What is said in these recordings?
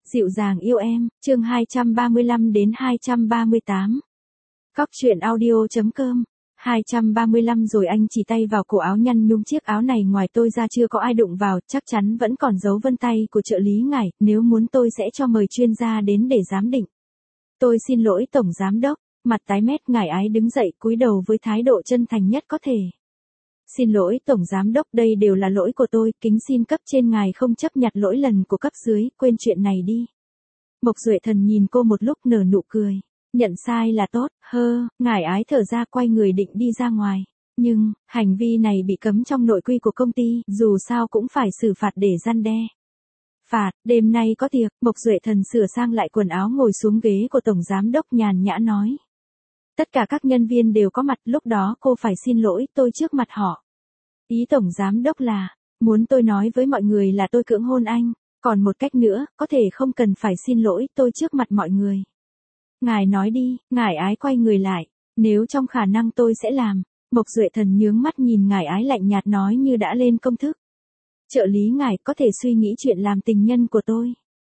Dịu dàng yêu em, chương 235 đến 238. Cóc truyện audio.com 235 rồi anh chỉ tay vào cổ áo nhăn nhúm, chiếc áo này ngoài tôi ra chưa có ai đụng vào, chắc chắn vẫn còn dấu vân tay của trợ lý ngài, nếu muốn tôi sẽ cho mời chuyên gia đến để giám định. Tôi xin lỗi tổng giám đốc, mặt tái mét ngài ái đứng dậy cúi đầu với thái độ chân thành nhất có thể. Xin lỗi tổng giám đốc, đây đều là lỗi của tôi, kính xin cấp trên ngài không chấp nhặt lỗi lần của cấp dưới, quên chuyện này đi. Mộc Duệ Thần nhìn cô một lúc nở nụ cười. Nhận sai là tốt, ngài ái thở ra quay người định đi ra ngoài. Nhưng, hành vi này bị cấm trong nội quy của công ty, dù sao cũng phải xử phạt để răn đe. Phạt, đêm nay có tiệc, Mộc Duệ Thần sửa sang lại quần áo ngồi xuống ghế của tổng giám đốc nhàn nhã nói. Tất cả các nhân viên đều có mặt, lúc đó cô phải xin lỗi tôi trước mặt họ. Ý tổng giám đốc là, muốn tôi nói với mọi người là tôi cưỡng hôn anh, còn một cách nữa, có thể không cần phải xin lỗi tôi trước mặt mọi người. Ngài nói đi, ngài ái quay người lại, nếu trong khả năng tôi sẽ làm. Mộc Duệ Thần nhướng mắt nhìn ngài ái lạnh nhạt nói như đã lên công thức. Trợ lý ngài có thể suy nghĩ chuyện làm tình nhân của tôi.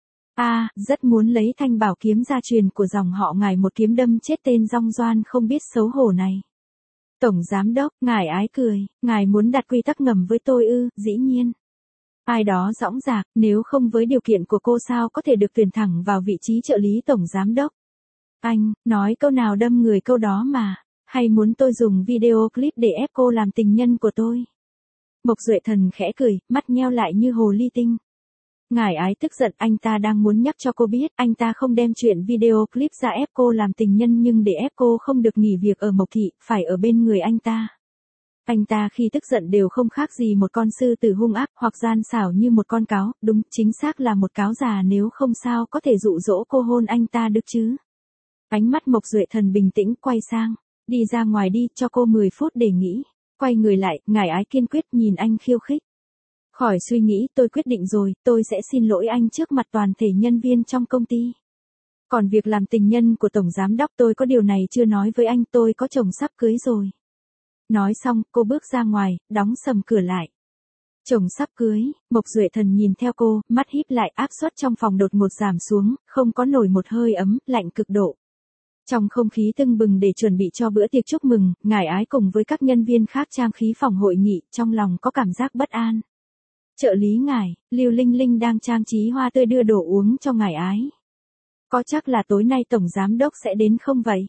Rất muốn lấy thanh bảo kiếm gia truyền của dòng họ ngài một kiếm đâm chết tên rong doan không biết xấu hổ này. Tổng giám đốc, ngài ái cười, ngài muốn đặt quy tắc ngầm với tôi ư, dĩ nhiên. Ai đó dõng dạc, nếu không với điều kiện của cô sao có thể được tuyển thẳng vào vị trí trợ lý tổng giám đốc. Anh, nói câu nào đâm người câu đó mà, hay muốn tôi dùng video clip để ép cô làm tình nhân của tôi? Mộc Duệ Thần khẽ cười, mắt nheo lại như hồ ly tinh. Ngài ái tức giận, anh ta đang muốn nhắc cho cô biết, anh ta không đem chuyện video clip ra ép cô làm tình nhân nhưng để ép cô không được nghỉ việc ở Mộc Thị, phải ở bên người anh ta. Anh ta khi tức giận đều không khác gì một con sư tử hung ác hoặc gian xảo như một con cáo, đúng, chính xác là một cáo già, nếu không sao có thể dụ dỗ cô hôn anh ta được chứ. Ánh mắt Mộc Duệ Thần bình tĩnh quay sang, đi ra ngoài đi, cho cô 10 phút để nghĩ. Quay người lại, ngài ái kiên quyết nhìn anh khiêu khích. Khỏi suy nghĩ, tôi quyết định rồi, tôi sẽ xin lỗi anh trước mặt toàn thể nhân viên trong công ty. Còn việc làm tình nhân của tổng giám đốc tôi có điều này chưa nói với anh, tôi có chồng sắp cưới rồi. Nói xong, cô bước ra ngoài, đóng sầm cửa lại. Chồng sắp cưới, Mộc Duệ Thần nhìn theo cô, mắt híp lại, áp suất trong phòng đột ngột giảm xuống, không có nổi một hơi ấm, lạnh cực độ. Trong không khí tưng bừng để chuẩn bị cho bữa tiệc chúc mừng, ngài ái cùng với các nhân viên khác trang khí phòng hội nghị, trong lòng có cảm giác bất an. Trợ lý ngài, Lưu Linh Linh đang trang trí hoa tươi đưa đồ uống cho ngài ái. Có chắc là tối nay tổng giám đốc sẽ đến không vậy?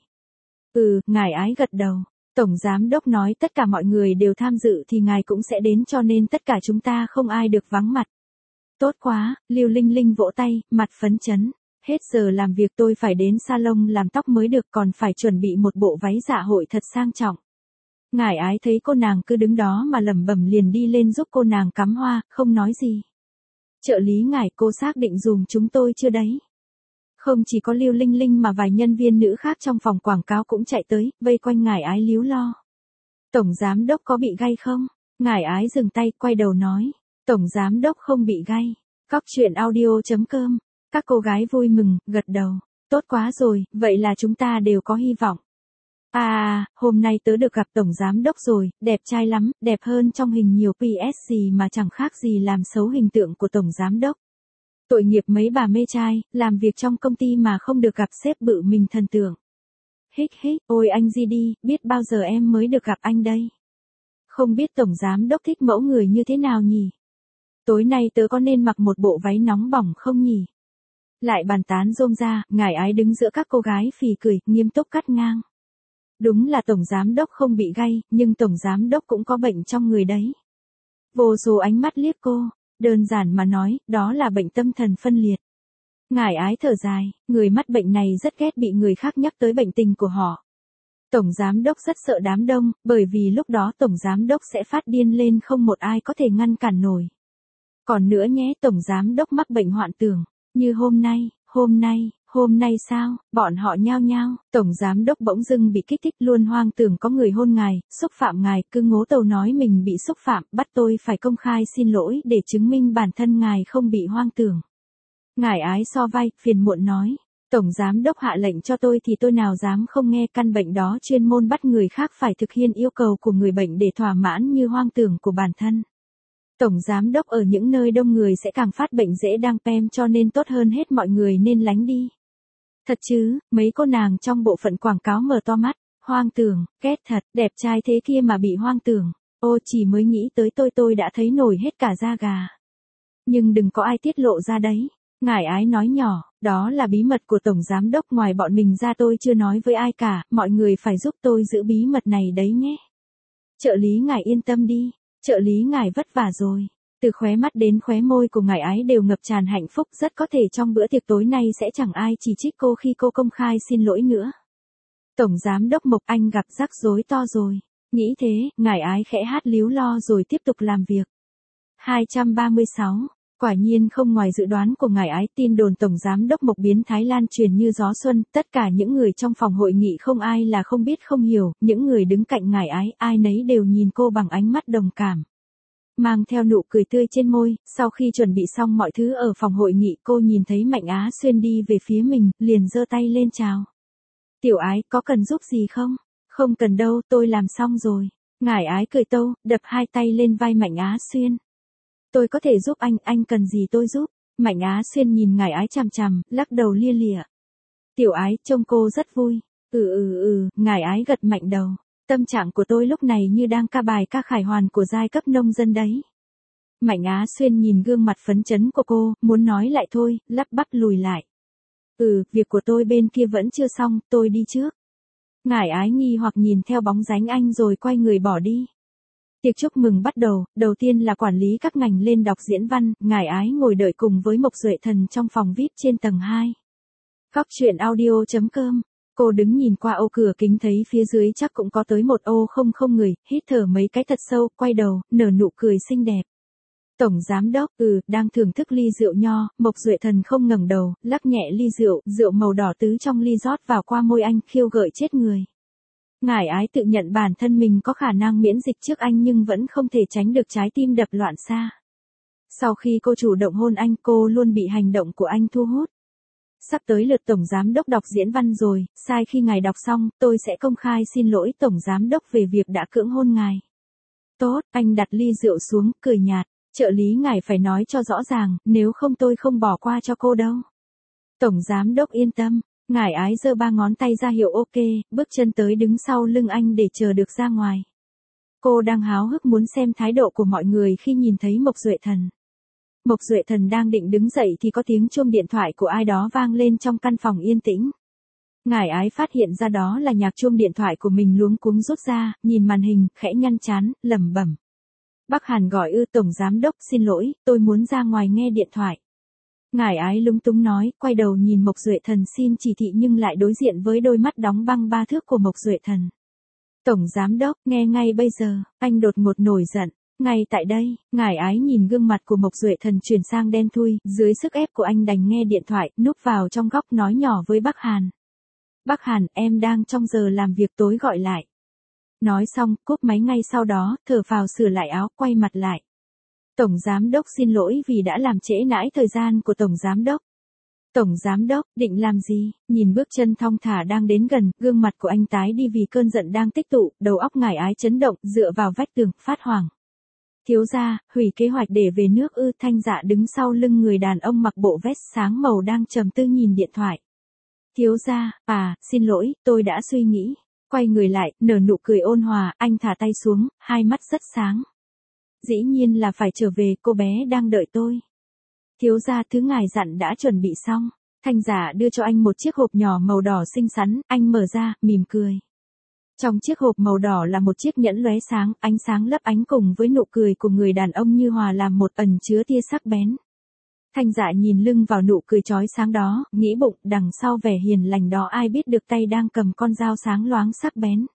Ngài ái gật đầu. Tổng giám đốc nói tất cả mọi người đều tham dự thì ngài cũng sẽ đến, cho nên tất cả chúng ta không ai được vắng mặt. Tốt quá, Lưu Linh Linh vỗ tay, mặt phấn chấn. Hết giờ làm việc tôi phải đến salon làm tóc mới được, còn phải chuẩn bị một bộ váy dạ hội thật sang trọng. Ngài ái thấy cô nàng cứ đứng đó mà lẩm bẩm liền đi lên giúp cô nàng cắm hoa, không nói gì. Trợ lý ngài, cô xác định dùm chúng tôi chưa đấy? Không chỉ có Lưu Linh Linh mà vài nhân viên nữ khác trong phòng quảng cáo cũng chạy tới, vây quanh ngài ái líu lo. Tổng giám đốc có bị gay không? Ngài ái dừng tay, quay đầu nói. Tổng giám đốc không bị gay. Cóc truyện audio.com. Các cô gái vui mừng, gật đầu. Tốt quá rồi, vậy là chúng ta đều có hy vọng. Hôm nay tớ được gặp tổng giám đốc rồi, đẹp trai lắm, đẹp hơn trong hình nhiều PS mà chẳng khác gì làm xấu hình tượng của tổng giám đốc. Tội nghiệp mấy bà mê trai, làm việc trong công ty mà không được gặp sếp bự mình thần tượng. Hích, ôi anh gì đi, biết bao giờ em mới được gặp anh đây. Không biết tổng giám đốc thích mẫu người như thế nào nhỉ? Tối nay tớ có nên mặc một bộ váy nóng bỏng không nhỉ? Lại bàn tán rôm ra, ngài ái đứng giữa các cô gái phì cười, nghiêm túc cắt ngang. Đúng là tổng giám đốc không bị gay, nhưng tổng giám đốc cũng có bệnh trong người đấy. Vô số ánh mắt liếc cô, đơn giản mà nói, đó là bệnh tâm thần phân liệt. Ngài ái thở dài, người mắc bệnh này rất ghét bị người khác nhắc tới bệnh tình của họ. Tổng giám đốc rất sợ đám đông, bởi vì lúc đó tổng giám đốc sẽ phát điên lên không một ai có thể ngăn cản nổi. Còn nữa nhé, tổng giám đốc mắc bệnh hoạn tưởng, như hôm nay sao, bọn họ nhao nhao, tổng giám đốc bỗng dưng bị kích thích luôn hoang tưởng có người hôn ngài, xúc phạm ngài, cứ ngố tàu nói mình bị xúc phạm, bắt tôi phải công khai xin lỗi để chứng minh bản thân ngài không bị hoang tưởng. Ngài ái so vai, phiền muộn nói, tổng giám đốc hạ lệnh cho tôi thì tôi nào dám không nghe, căn bệnh đó chuyên môn bắt người khác phải thực hiện yêu cầu của người bệnh để thỏa mãn như hoang tưởng của bản thân. Tổng giám đốc ở những nơi đông người sẽ càng phát bệnh dễ đăng pem cho nên tốt hơn hết mọi người nên lánh đi. Thật chứ, mấy cô nàng trong bộ phận quảng cáo mở to mắt, hoang tưởng, ghét thật, đẹp trai thế kia mà bị hoang tưởng. Ô chỉ mới nghĩ tới tôi đã thấy nổi hết cả da gà. Nhưng đừng có ai tiết lộ ra đấy. Ngải ái nói nhỏ, đó là bí mật của Tổng Giám Đốc, ngoài bọn mình ra tôi chưa nói với ai cả, mọi người phải giúp tôi giữ bí mật này đấy nhé. Trợ lý Ngải yên tâm đi, trợ lý Ngải vất vả rồi. Từ khóe mắt đến khóe môi của Ngải ái đều ngập tràn hạnh phúc, rất có thể trong bữa tiệc tối nay sẽ chẳng ai chỉ trích cô khi cô công khai xin lỗi nữa. Tổng Giám Đốc Mộc, anh gặp rắc rối to rồi. Nghĩ thế, Ngải ái khẽ hát líu lo rồi tiếp tục làm việc. 236. Quả nhiên không ngoài dự đoán của Ngải ái, tin đồn Tổng Giám Đốc Mộc biến Thái Lan truyền như gió xuân, tất cả những người trong phòng hội nghị không ai là không biết không hiểu, những người đứng cạnh Ngải ái, ai nấy đều nhìn cô bằng ánh mắt đồng cảm. Mang theo nụ cười tươi trên môi, sau khi chuẩn bị xong mọi thứ ở phòng hội nghị, cô nhìn thấy Mạnh Á Xuyên đi về phía mình, liền giơ tay lên chào. Tiểu ái, có cần giúp gì không? Không cần đâu, tôi làm xong rồi. Ngải ái cười tâu, đập hai tay lên vai Mạnh Á Xuyên. Tôi có thể giúp anh cần gì tôi giúp. Mạnh Á Xuyên nhìn Ngải ái chằm chằm, lắc đầu lia lịa. Tiểu ái, trông cô rất vui. Ngải ái gật mạnh đầu. Tâm trạng của tôi lúc này như đang ca bài ca khải hoàn của giai cấp nông dân đấy. Mạnh Á Xuyên nhìn gương mặt phấn chấn của cô, muốn nói lại thôi, lắp bắp lùi lại. Việc của tôi bên kia vẫn chưa xong, tôi đi trước. Ngải ái nghi hoặc nhìn theo bóng dáng anh rồi quay người bỏ đi. Tiệc chúc mừng bắt đầu, đầu tiên là quản lý các ngành lên đọc diễn văn, Ngải ái ngồi đợi cùng với Mộc Duệ Thần trong phòng VIP trên tầng 2. Góc truyện audio.com. Cô đứng nhìn qua ô cửa kính thấy phía dưới chắc cũng có tới một ô không người, hít thở mấy cái thật sâu, quay đầu, nở nụ cười xinh đẹp. Tổng Giám Đốc, đang thưởng thức ly rượu nho, Mộc Duệ Thần không ngẩng đầu, lắc nhẹ ly rượu màu đỏ tứ trong ly rót vào qua môi anh, khiêu gợi chết người. Ngải ái tự nhận bản thân mình có khả năng miễn dịch trước anh nhưng vẫn không thể tránh được trái tim đập loạn xạ. Sau khi cô chủ động hôn anh, cô luôn bị hành động của anh thu hút. Sắp tới lượt Tổng Giám Đốc đọc diễn văn rồi, sai khi ngài đọc xong, tôi sẽ công khai xin lỗi Tổng Giám Đốc về việc đã cưỡng hôn ngài. Tốt, anh đặt ly rượu xuống, cười nhạt. Trợ lý ngài phải nói cho rõ ràng, nếu không tôi không bỏ qua cho cô đâu. Tổng Giám Đốc yên tâm. Ngải ái giơ ba ngón tay ra hiệu ok, bước chân tới đứng sau lưng anh để chờ được ra ngoài. Cô đang háo hức muốn xem thái độ của mọi người khi nhìn thấy Mộc Duệ Thần. Mộc Duệ Thần đang định đứng dậy thì có tiếng chuông điện thoại của ai đó vang lên trong căn phòng yên tĩnh. Ngải ái phát hiện ra đó là nhạc chuông điện thoại của mình, luống cuống rút ra, nhìn màn hình, khẽ nhăn trán, lẩm bẩm. Bắc Hàn gọi Tổng Giám Đốc, xin lỗi, tôi muốn ra ngoài nghe điện thoại. Ngải ái lúng túng nói, quay đầu nhìn Mộc Duệ Thần xin chỉ thị nhưng lại đối diện với đôi mắt đóng băng ba thước của Mộc Duệ Thần. Tổng Giám Đốc, nghe ngay bây giờ, anh đột ngột nổi giận. Ngay tại đây, Ngải ái nhìn gương mặt của Mộc Duệ Thần chuyển sang đen thui, dưới sức ép của anh đành nghe điện thoại, núp vào trong góc nói nhỏ với Bắc Hàn. Bắc Hàn, em đang trong giờ làm việc tối gọi lại. Nói xong, cúp máy ngay sau đó, thở phào sửa lại áo, quay mặt lại. Tổng Giám Đốc xin lỗi vì đã làm trễ nải thời gian của Tổng Giám Đốc. Tổng Giám Đốc, định làm gì? Nhìn bước chân thong thả đang đến gần, gương mặt của anh tái đi vì cơn giận đang tích tụ, đầu óc Ngải ái chấn động, dựa vào vách tường, phát hoảng. Thiếu gia, hủy kế hoạch để về nước ư? Thanh Dạ đứng sau lưng người đàn ông mặc bộ vest sáng màu đang trầm tư nhìn điện thoại. Thiếu gia, xin lỗi, tôi đã suy nghĩ. Quay người lại, nở nụ cười ôn hòa, anh thả tay xuống, hai mắt rất sáng. Dĩ nhiên là phải trở về, cô bé đang đợi tôi. Thiếu gia, thứ ngài dặn đã chuẩn bị xong. Thanh Giả đưa cho anh một chiếc hộp nhỏ màu đỏ xinh xắn, anh mở ra, mỉm cười. Trong chiếc hộp màu đỏ là một chiếc nhẫn lóe sáng, ánh sáng lấp ánh cùng với nụ cười của người đàn ông như hòa làm một, ẩn chứa tia sắc bén. Thanh Dạ nhìn lưng vào nụ cười chói sáng đó, nghĩ bụng, đằng sau vẻ hiền lành đó ai biết được tay đang cầm con dao sáng loáng sắc bén.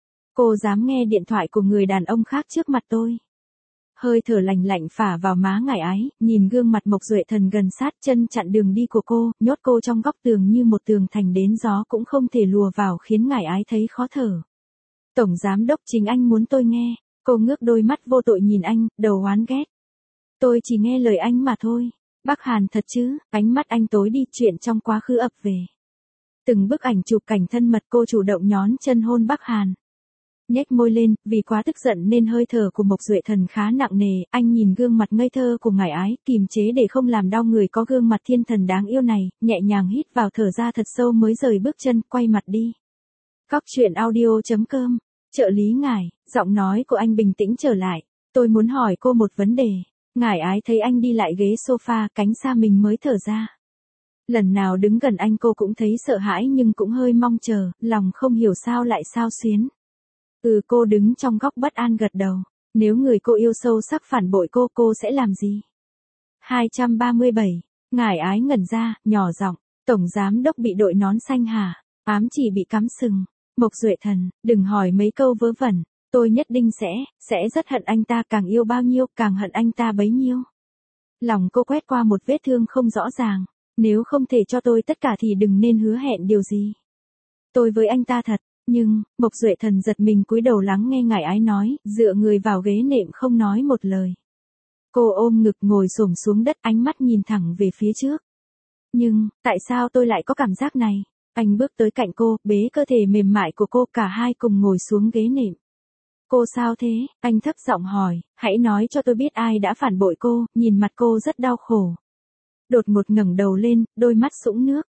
Cô dám nghe điện thoại của người đàn ông khác trước mặt tôi. Hơi thở lạnh lạnh phả vào má Ngải ái, nhìn gương mặt Mộc Duệ Thần gần sát, chân chặn đường đi của cô, nhốt cô trong góc tường như một tường thành, đến gió cũng không thể lùa vào, khiến Ngải ái thấy khó thở. Tổng Giám Đốc, chính anh muốn tôi nghe. Cô ngước đôi mắt vô tội nhìn anh, đầu oán ghét. Tôi chỉ nghe lời anh mà thôi. Bắc Hàn thật chứ? Ánh mắt anh tối đi, chuyện trong quá khứ ập về. Từng bức ảnh chụp cảnh thân mật, cô chủ động nhón chân hôn Bắc Hàn. Nhếch môi lên, vì quá tức giận nên hơi thở của Mộc Duệ Thần khá nặng nề, anh nhìn gương mặt ngây thơ của ngải ái, kìm chế để không làm đau người có gương mặt thiên thần đáng yêu này, nhẹ nhàng hít vào thở ra thật sâu mới rời bước chân, quay mặt đi. Cóc truyện audio.com, trợ lý ngải, giọng nói của anh bình tĩnh trở lại, tôi muốn hỏi cô một vấn đề. Ngải ái thấy anh đi lại ghế sofa, cánh xa mình mới thở ra. Lần nào đứng gần anh cô cũng thấy sợ hãi nhưng cũng hơi mong chờ, lòng không hiểu sao lại xao xuyến. Cô đứng trong góc bất an gật đầu. Nếu người cô yêu sâu sắc phản bội cô sẽ làm gì? 237. Ngải ái ngẩn ra, nhỏ giọng, Tổng Giám Đốc bị đội nón xanh hả? Ám chỉ bị cắm sừng. Mộc Duệ Thần, đừng hỏi mấy câu vớ vẩn. Tôi nhất định sẽ rất hận anh ta, càng yêu bao nhiêu, càng hận anh ta bấy nhiêu. Lòng cô quét qua một vết thương không rõ ràng. Nếu không thể cho tôi tất cả thì đừng nên hứa hẹn điều gì. Tôi với anh ta thật. Nhưng, Mộc Duệ Thần giật mình cúi đầu lắng nghe ngải ái nói, dựa người vào ghế nệm không nói một lời. Cô ôm ngực ngồi xổm xuống đất, ánh mắt nhìn thẳng về phía trước. Nhưng, tại sao tôi lại có cảm giác này? Anh bước tới cạnh cô, bế cơ thể mềm mại của cô, cả hai cùng ngồi xuống ghế nệm. Cô sao thế? Anh thấp giọng hỏi, hãy nói cho tôi biết ai đã phản bội cô, nhìn mặt cô rất đau khổ. Đột ngột ngẩng đầu lên, đôi mắt sũng nước.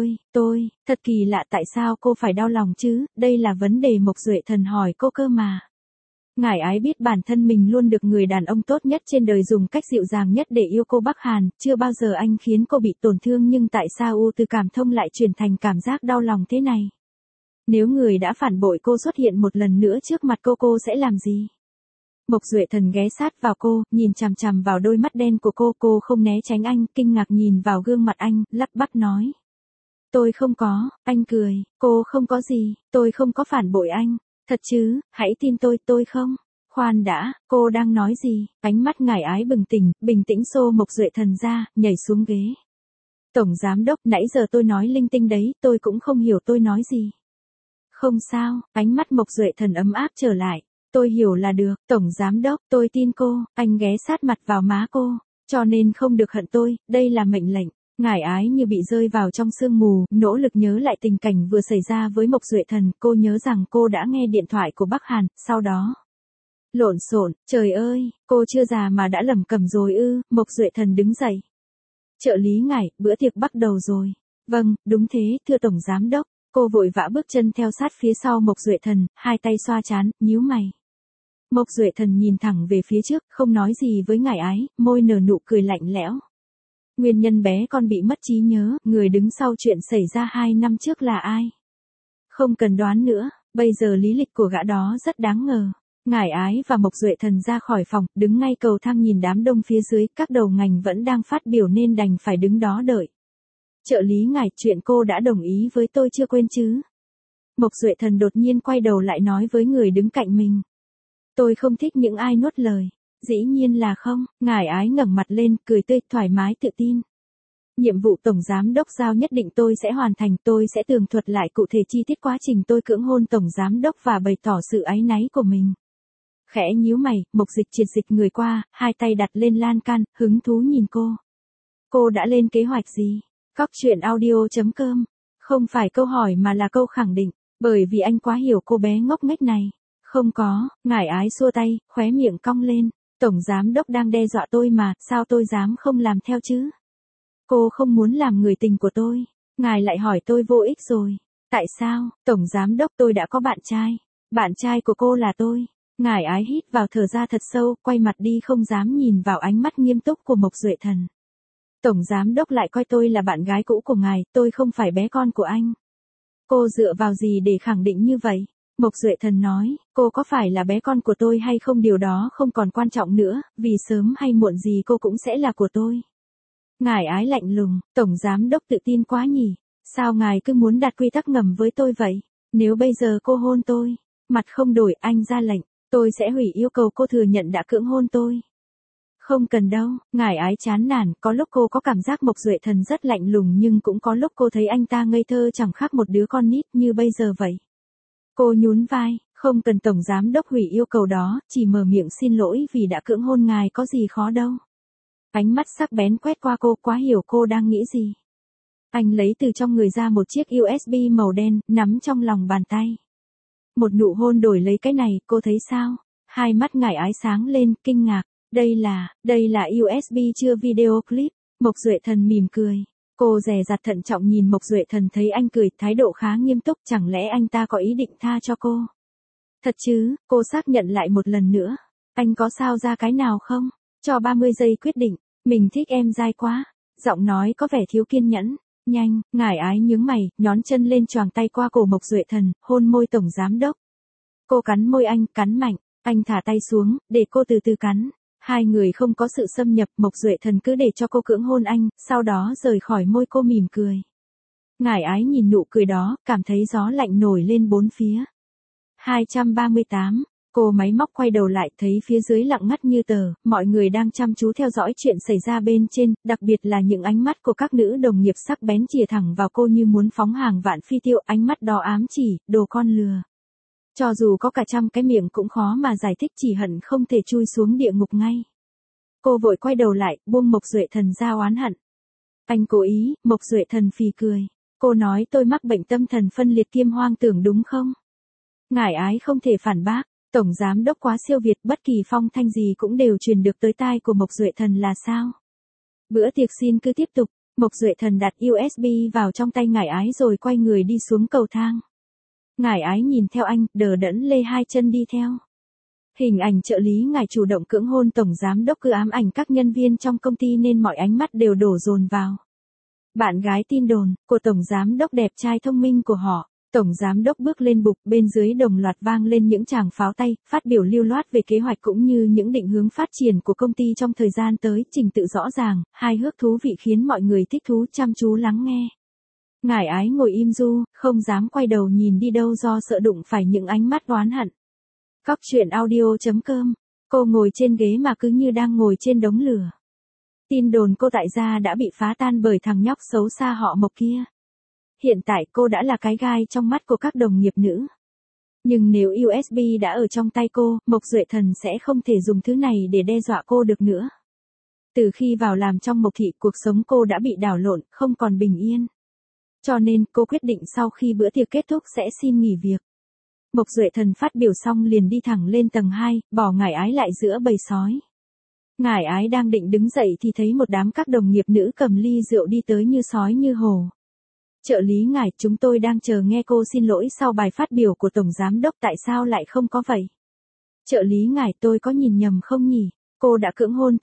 Thật kỳ lạ tại sao cô phải đau lòng chứ, đây là vấn đề Mộc Duệ Thần hỏi cô cơ mà. Ngải ái biết bản thân mình luôn được người đàn ông tốt nhất trên đời dùng cách dịu dàng nhất để yêu cô Bắc Hàn, chưa bao giờ anh khiến cô bị tổn thương nhưng tại sao từ cảm thông lại chuyển thành cảm giác đau lòng thế này? Nếu người đã phản bội cô xuất hiện một lần nữa trước mặt cô sẽ làm gì? Mộc Duệ Thần ghé sát vào cô, nhìn chằm chằm vào đôi mắt đen của cô không né tránh anh, kinh ngạc nhìn vào gương mặt anh, lắp bắp nói. Tôi không có, anh cười, cô không có gì, tôi không có phản bội anh, thật chứ, hãy tin tôi không. Khoan đã, cô đang nói gì? Ánh mắt ngải ái bình tĩnh xô Mộc Duệ Thần ra, nhảy xuống ghế. Tổng Giám Đốc, nãy giờ tôi nói linh tinh đấy, tôi cũng không hiểu tôi nói gì. Không sao, ánh mắt Mộc Duệ Thần ấm áp trở lại. Tôi hiểu là được, Tổng Giám Đốc, tôi tin cô, anh ghé sát mặt vào má cô, cho nên không được hận tôi, đây là mệnh lệnh. Ngải ái như bị rơi vào trong sương mù, nỗ lực nhớ lại tình cảnh vừa xảy ra với Mộc Duệ Thần, cô nhớ rằng cô đã nghe điện thoại của Bắc Hàn, sau đó. Lộn xộn, trời ơi, cô chưa già mà đã lẩm cẩm rồi ư? Mộc Duệ Thần đứng dậy. Trợ lý Ngải, bữa tiệc bắt đầu rồi. Vâng, đúng thế, thưa Tổng Giám Đốc. Cô vội vã bước chân theo sát phía sau Mộc Duệ Thần, hai tay xoa trán, nhíu mày. Mộc Duệ Thần nhìn thẳng về phía trước, không nói gì với ngải ái, môi nở nụ cười lạnh lẽo. Nguyên nhân bé con bị mất trí nhớ, người đứng sau chuyện xảy ra 2 năm trước là ai? Không cần đoán nữa, bây giờ lý lịch của gã đó rất đáng ngờ. Ngải ái và Mộc Duệ Thần ra khỏi phòng, đứng ngay cầu thang nhìn đám đông phía dưới, các đầu ngành vẫn đang phát biểu nên đành phải đứng đó đợi. Trợ lý Ngải, chuyện cô đã đồng ý với tôi chưa quên chứ? Mộc Duệ Thần đột nhiên quay đầu lại nói với người đứng cạnh mình. Tôi không thích những ai nuốt lời. Dĩ nhiên là không, ngải ái ngẩng mặt lên, cười tươi, thoải mái tự tin. Nhiệm vụ Tổng Giám Đốc giao nhất định tôi sẽ hoàn thành, tôi sẽ tường thuật lại cụ thể chi tiết quá trình tôi cưỡng hôn Tổng Giám Đốc và bày tỏ sự áy náy của mình. Khẽ nhíu mày, Mộc Dịch triệt dịch người qua, hai tay đặt lên lan can, hứng thú nhìn cô. Cô đã lên kế hoạch gì? Cóc truyện audio.com. Không phải câu hỏi mà là câu khẳng định, bởi vì anh quá hiểu cô bé ngốc nghếch này. Không có, ngải ái xua tay, khóe miệng cong lên. Tổng Giám Đốc đang đe dọa tôi mà, sao tôi dám không làm theo chứ? Cô không muốn làm người tình của tôi. Ngài lại hỏi tôi vô ích rồi. Tại sao? Tổng Giám Đốc, tôi đã có bạn trai. Bạn trai của cô là tôi. Ngải ái hít vào thở ra thật sâu, quay mặt đi không dám nhìn vào ánh mắt nghiêm túc của Mộc Duệ Thần. Tổng Giám Đốc lại coi tôi là bạn gái cũ của ngài, tôi không phải bé con của anh. Cô dựa vào gì để khẳng định như vậy? Mộc Duệ Thần nói, cô có phải là bé con của tôi hay không điều đó không còn quan trọng nữa, vì sớm hay muộn gì cô cũng sẽ là của tôi. Ngài ái lạnh lùng, Tổng Giám Đốc tự tin quá nhỉ, sao ngài cứ muốn đặt quy tắc ngầm với tôi vậy? Nếu bây giờ cô hôn tôi, mặt không đổi, anh ra lệnh, tôi sẽ hủy yêu cầu cô thừa nhận đã cưỡng hôn tôi. Không cần đâu, ngải ái chán nản, có lúc cô có cảm giác Mộc Duệ Thần rất lạnh lùng nhưng cũng có lúc cô thấy anh ta ngây thơ chẳng khác một đứa con nít như bây giờ vậy. Cô nhún vai, không cần Tổng Giám Đốc hủy yêu cầu đó, chỉ mở miệng xin lỗi vì đã cưỡng hôn ngài có gì khó đâu. Ánh mắt sắc bén quét qua cô, quá hiểu cô đang nghĩ gì. Anh lấy từ trong người ra một chiếc USB màu đen, nắm trong lòng bàn tay. Một nụ hôn đổi lấy cái này, cô thấy sao? Hai mắt Ngải Ái sáng lên, kinh ngạc. Đây là USB chưa video clip. Mộc Duệ Thần mỉm cười. Cô dè dặt thận trọng nhìn Mộc Duệ Thần thấy anh cười, thái độ khá nghiêm túc, chẳng lẽ anh ta có ý định tha cho cô? Thật chứ, cô xác nhận lại một lần nữa. Anh có sao ra cái nào không? Cho 30 giây quyết định, mình thích em dai quá. Giọng nói có vẻ thiếu kiên nhẫn. Nhanh, Ngải Ái nhướng mày, nhón chân lên choàng tay qua cổ Mộc Duệ Thần, hôn môi tổng giám đốc. Cô cắn môi anh, cắn mạnh, anh thả tay xuống, để cô từ từ cắn. Hai người không có sự xâm nhập, Mộc Duệ Thần cứ để cho cô cưỡng hôn anh, sau đó rời khỏi môi cô mỉm cười. Ngải Ái nhìn nụ cười đó, cảm thấy gió lạnh nổi lên bốn phía. 238, cô máy móc quay đầu lại thấy phía dưới lặng ngắt như tờ, mọi người đang chăm chú theo dõi chuyện xảy ra bên trên, đặc biệt là những ánh mắt của các nữ đồng nghiệp sắc bén chìa thẳng vào cô như muốn phóng hàng vạn phi tiêu, ánh mắt đó ám chỉ, đồ con lừa. Cho dù có cả trăm cái miệng cũng khó mà giải thích, chỉ hận không thể chui xuống địa ngục ngay. Cô vội quay đầu lại, buông Mộc Duệ Thần ra oán hận. Anh cố ý, Mộc Duệ Thần phì cười. Cô nói tôi mắc bệnh tâm thần phân liệt kiêm hoang tưởng đúng không? Ngải Ái không thể phản bác, tổng giám đốc quá siêu việt, bất kỳ phong thanh gì cũng đều truyền được tới tai của Mộc Duệ Thần là sao? Bữa tiệc xin cứ tiếp tục, Mộc Duệ Thần đặt USB vào trong tay Ngải Ái rồi quay người đi xuống cầu thang. Ngải Ái nhìn theo anh, đờ đẫn lê hai chân đi theo. Hình ảnh trợ lý Ngải chủ động cưỡng hôn tổng giám đốc cứ ám ảnh các nhân viên trong công ty nên mọi ánh mắt đều đổ dồn vào. Bạn gái tin đồn, của tổng giám đốc đẹp trai thông minh của họ. Tổng giám đốc bước lên bục, bên dưới đồng loạt vang lên những tràng pháo tay, phát biểu lưu loát về kế hoạch cũng như những định hướng phát triển của công ty trong thời gian tới, trình tự rõ ràng, hài hước thú vị khiến mọi người thích thú chăm chú lắng nghe. Ngải Ái ngồi im ru, không dám quay đầu nhìn đi đâu do sợ đụng phải những ánh mắt oán hận. Cóc truyện audio.com, cô ngồi trên ghế mà cứ như đang ngồi trên đống lửa. Tin đồn cô tại gia đã bị phá tan bởi thằng nhóc xấu xa họ Mộc kia. Hiện tại cô đã là cái gai trong mắt của các đồng nghiệp nữ. Nhưng nếu USB đã ở trong tay cô, Mộc Duệ Thần sẽ không thể dùng thứ này để đe dọa cô được nữa. Từ khi vào làm trong Mộc thị, cuộc sống cô đã bị đảo lộn, không còn bình yên. Cho nên cô quyết định sau khi bữa tiệc kết thúc sẽ xin nghỉ việc. Mộc Duệ Thần phát biểu xong liền đi thẳng lên tầng 2, bỏ Ngải Ái lại giữa bầy sói. Ngải Ái đang định đứng dậy thì thấy một đám các đồng nghiệp nữ cầm ly rượu đi tới như sói như hổ. Trợ lý Ngải, chúng tôi đang chờ nghe cô xin lỗi sau bài phát biểu của Tổng Giám Đốc, tại sao lại không có vậy? Trợ lý Ngải, tôi có nhìn nhầm không nhỉ? Cô đã cưỡng hôn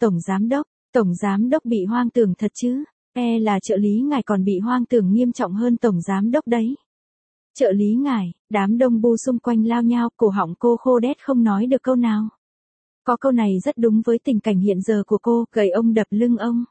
Tổng Giám Đốc bị hoang tưởng thật chứ? Là trợ lý Ngải còn bị hoang tưởng nghiêm trọng hơn Tổng Giám Đốc đấy. Trợ lý Ngải, đám đông bu xung quanh lao nhao, cổ họng cô khô đét không nói được câu nào. Có câu này rất đúng với tình cảnh hiện giờ của cô, gầy ông đập lưng ông.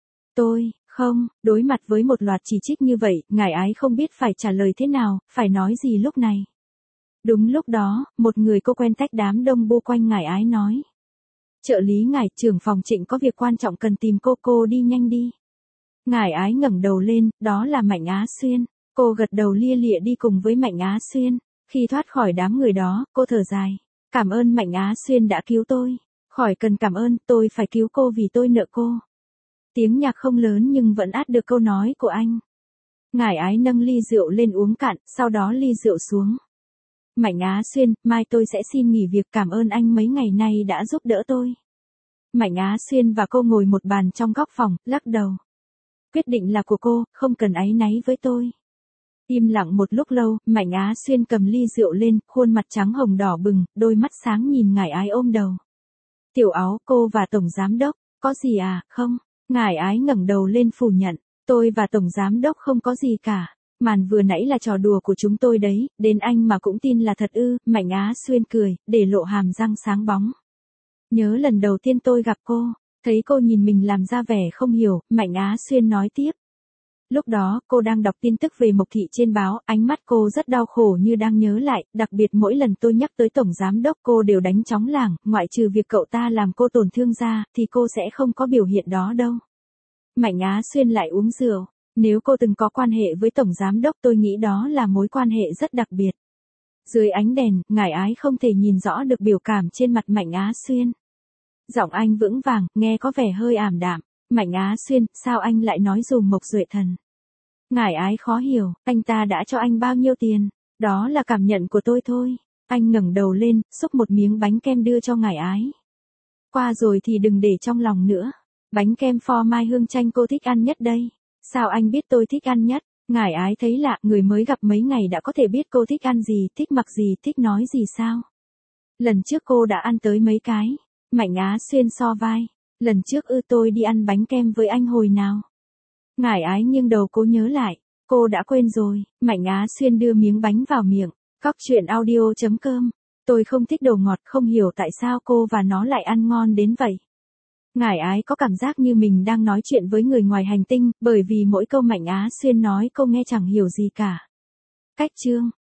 Không, đối mặt với một loạt chỉ trích như vậy, Ngải Ái không biết phải trả lời thế nào, phải nói gì lúc này. Đúng lúc đó, một người cô quen tách đám đông bu quanh Ngải Ái nói. Trợ lý Ngải, trưởng phòng Trịnh có việc quan trọng cần tìm cô đi nhanh đi. Ngải Ái ngẩng đầu lên, đó là Mạnh Á Xuyên. Cô gật đầu lia lịa đi cùng với Mạnh Á Xuyên. Khi thoát khỏi đám người đó, cô thở dài. Cảm ơn Mạnh Á Xuyên đã cứu tôi. Khỏi cần cảm ơn, tôi phải cứu cô vì tôi nợ cô. Tiếng nhạc không lớn nhưng vẫn át được câu nói của anh. Ngải Ái nâng ly rượu lên uống cạn, sau đó ly rượu xuống. Mạnh Á Xuyên, mai tôi sẽ xin nghỉ việc, cảm ơn anh mấy ngày nay đã giúp đỡ tôi. Mạnh Á Xuyên và cô ngồi một bàn trong góc phòng, lắc đầu. Quyết định là của cô, không cần áy náy với tôi. Im lặng một lúc lâu, Mạnh Á Xuyên cầm ly rượu lên, khuôn mặt trắng hồng đỏ bừng, đôi mắt sáng nhìn Ngải Ái ôm đầu. Tiểu Áo, cô và Tổng Giám Đốc, có gì à, không? Ngải Ái ngẩng đầu lên phủ nhận, tôi và Tổng Giám Đốc không có gì cả. Màn vừa nãy là trò đùa của chúng tôi đấy, đến anh mà cũng tin là thật ư? Mạnh Á Xuyên cười, để lộ hàm răng sáng bóng. Nhớ lần đầu tiên tôi gặp cô, thấy cô nhìn mình làm ra vẻ không hiểu, Mạnh Á Xuyên nói tiếp. Lúc đó, cô đang đọc tin tức về Mộc thị trên báo, ánh mắt cô rất đau khổ như đang nhớ lại, đặc biệt mỗi lần tôi nhắc tới Tổng Giám Đốc cô đều đánh trống lảng, ngoại trừ việc cậu ta làm cô tổn thương ra, thì cô sẽ không có biểu hiện đó đâu. Mạnh Á Xuyên lại uống rượu, nếu cô từng có quan hệ với Tổng Giám Đốc tôi nghĩ đó là mối quan hệ rất đặc biệt. Dưới ánh đèn, Ngải Ái không thể nhìn rõ được biểu cảm trên mặt Mạnh Á Xuyên. Giọng anh vững vàng, nghe có vẻ hơi ảm đạm. Mạnh Á Xuyên, sao anh lại nói dùm Mộc Duệ Thần? Ngải Ái khó hiểu, anh ta đã cho anh bao nhiêu tiền? Đó là cảm nhận của tôi thôi. Anh ngẩng đầu lên, xúc một miếng bánh kem đưa cho ngải ái. Qua rồi thì đừng để trong lòng nữa. Bánh kem pho mai hương chanh cô thích ăn nhất đây. Sao anh biết tôi thích ăn nhất? Ngải ái thấy lạ, người mới gặp mấy ngày đã có thể biết cô thích ăn gì, thích mặc gì, thích nói gì sao? Lần trước cô đã ăn tới mấy cái. Mạnh Á Xuyên so vai. Lần trước tôi đi ăn bánh kem với anh hồi nào? Ngải ái nghiêng đầu cố nhớ lại. Cô đã quên rồi. Mạnh Á Xuyên đưa miếng bánh vào miệng. Cóc truyện audio.com. Tôi không thích đồ ngọt, không hiểu tại sao cô và nó lại ăn ngon đến vậy. Ngải ái có cảm giác như mình đang nói chuyện với người ngoài hành tinh, bởi vì mỗi câu Mạnh Á Xuyên nói cô nghe chẳng hiểu gì cả. Cách chương